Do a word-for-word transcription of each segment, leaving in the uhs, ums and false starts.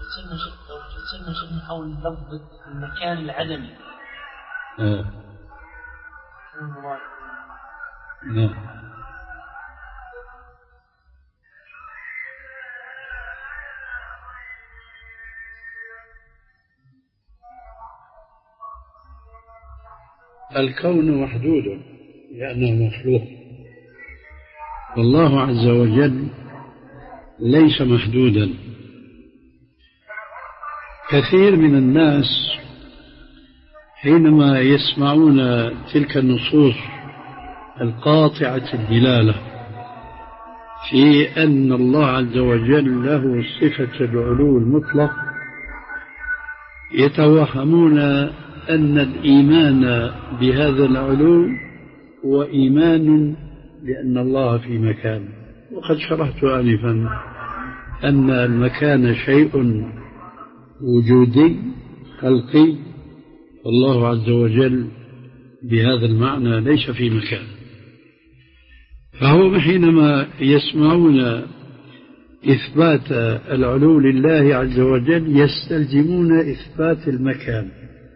تسمى شيء تسمى شيء حول لفظ المكان العدمي. آه. نعم. الكون محدود لأنه مخلوق، والله عز وجل ليس محدودا. كثير من الناس حينما يسمعون تلك النصوص القاطعة الدلالة في أن الله عز وجل له صفة العلو المطلق يتوهمون أن الإيمان بهذا العلو هو إيمان لأن الله في مكان. وقد شرحت آنفا أن المكان شيء وجودي خلقي، والله عز وجل بهذا المعنى ليس في مكان. فهم حينما يسمعون إثبات العلو لله عز وجل يستلزمون إثبات المكان،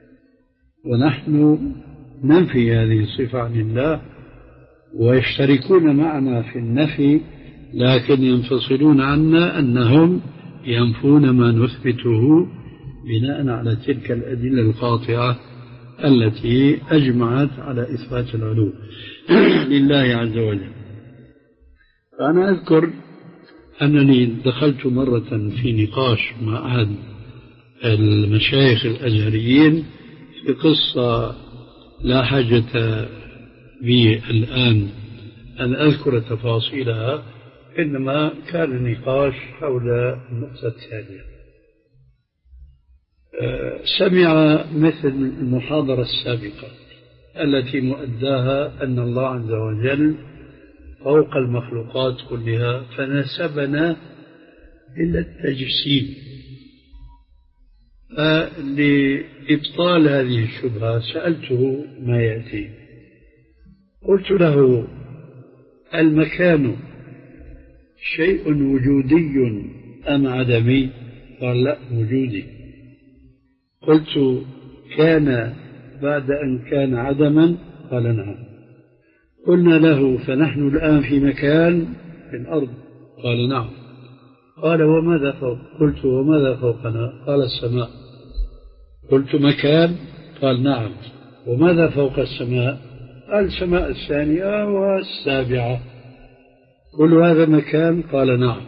ونحن ننفي هذه الصفة عن الله، ويشتركون معنا في النفي لكن ينفصلون عنا أنهم ينفون ما نثبته بناء على تلك الأدلة القاطعة التي أجمعت على إثبات العلو لله عز وجل. فأنا أذكر أنني دخلت مرة في نقاش مع أحد المشايخ الأزهريين في قصة لا حاجة بي الآن أن أذكر تفاصيلها، إنما كان نقاش حول النقطة التالية. سمع مثل المحاضرة السابقة التي مؤداها أن الله عز وجل فوق المخلوقات كلها، فنسبنا إلى التجسيم. فلإبطال هذه الشبهة سألته ما يأتي، قلت له: المكان شيء وجودي أم عدمي؟ قال: لا، وجودي. قلت: كان بعد أن كان عدما؟ قال: نعم. قلنا له: فنحن الآن في مكان في الأرض؟ قال: نعم. قال: وماذا فوق؟ قلت: وماذا فوقنا؟ قال: السماء. قلت: مكان؟ قال: نعم. وماذا فوق السماء؟ قال: السماء الثانية والسابعة. كل هذا مكان؟ قال: نعم.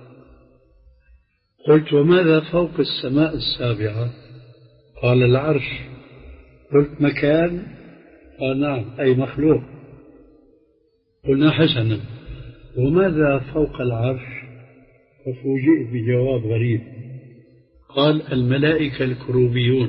قلت: وماذا فوق السماء السابعة؟ قال: العرش. قلت: مكان؟ قال: نعم، أي مخلوق. قلنا: حسنا، وماذا فوق العرش؟ ففوجئت بجواب غريب، قال: الملائكة الكروبيون.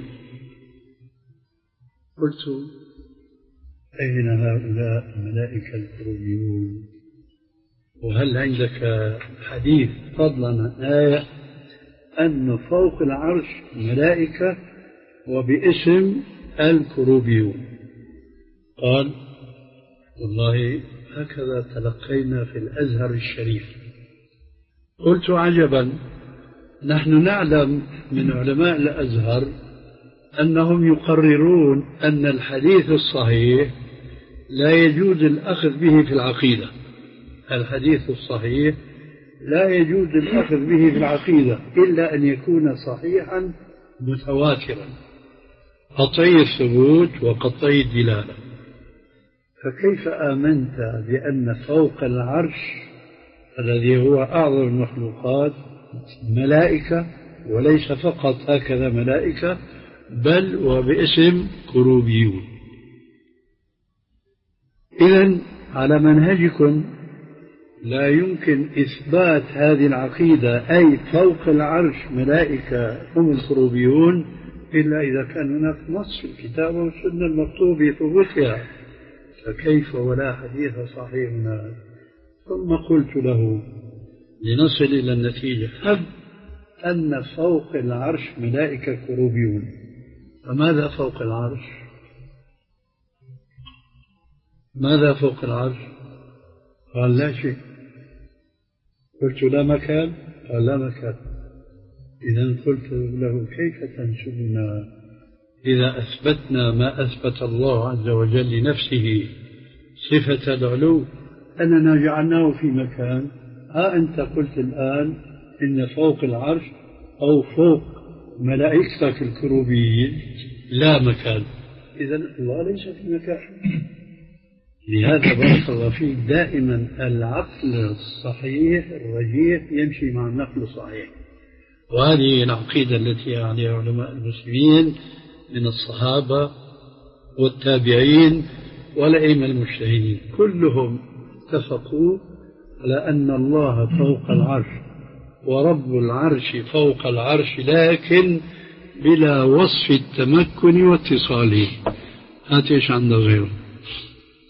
قلت: أين هؤلاء الملائكة الكروبيون؟ وهل عندك حديث فضلا آية أن فوق العرش ملائكة وباسم الكروبيون؟ قال: والله هكذا تلقينا في الأزهر الشريف. قلت: عجبا، نحن نعلم من علماء الأزهر أنهم يقررون أن الحديث الصحيح لا يجوز الأخذ به في العقيدة. الحديث الصحيح لا يجوز الأخذ به في العقيدة إلا أن يكون صحيحا متواترا قطعي الثبوت وقطعي الدلالة. فكيف آمنت بأن فوق العرش الذي هو أعظم المخلوقات ملائكة، وليس فقط هكذا ملائكة بل وباسم كروبيون؟ إذن على منهجكم لا يمكن إثبات هذه العقيدة، أي فوق العرش ملائكة هم الكروبيون، إلا إذا كان هناك نص في الكتاب والسنة المكتوب بثبوتها. فكيف ولا حديث صحيح هذا؟ ثم قلت له لنصل إلى النتيجة: هب أن فوق العرش ملائكة كروبيون، فماذا فوق العرش؟ ماذا فوق العرش؟ قال: لا شيء. قلت: لا مكان؟ قال: لا مكان. إذا قلت له كيف تنسبنا إذا أثبتنا ما أثبت الله عز وجل لنفسه صفة العلو أننا جعلناه في مكان. ها أنت قلت الآن إن فوق العرش أو فوق ملائكتك الكروبيين لا مكان، إذا الله ليس في مكان. لهذا بارك الله فيك دائما العقل الصحيح الرجيح يمشي مع النقل الصحيح، وهذه العقيدة التي عليها علماء المسلمين من الصحابة والتابعين والأئمة المجتهدين، كلهم اتفقوا على أن الله فوق العرش ورب العرش فوق العرش، لكن بلا وصف التمكن واتصاله. هات ايش عنده غيره.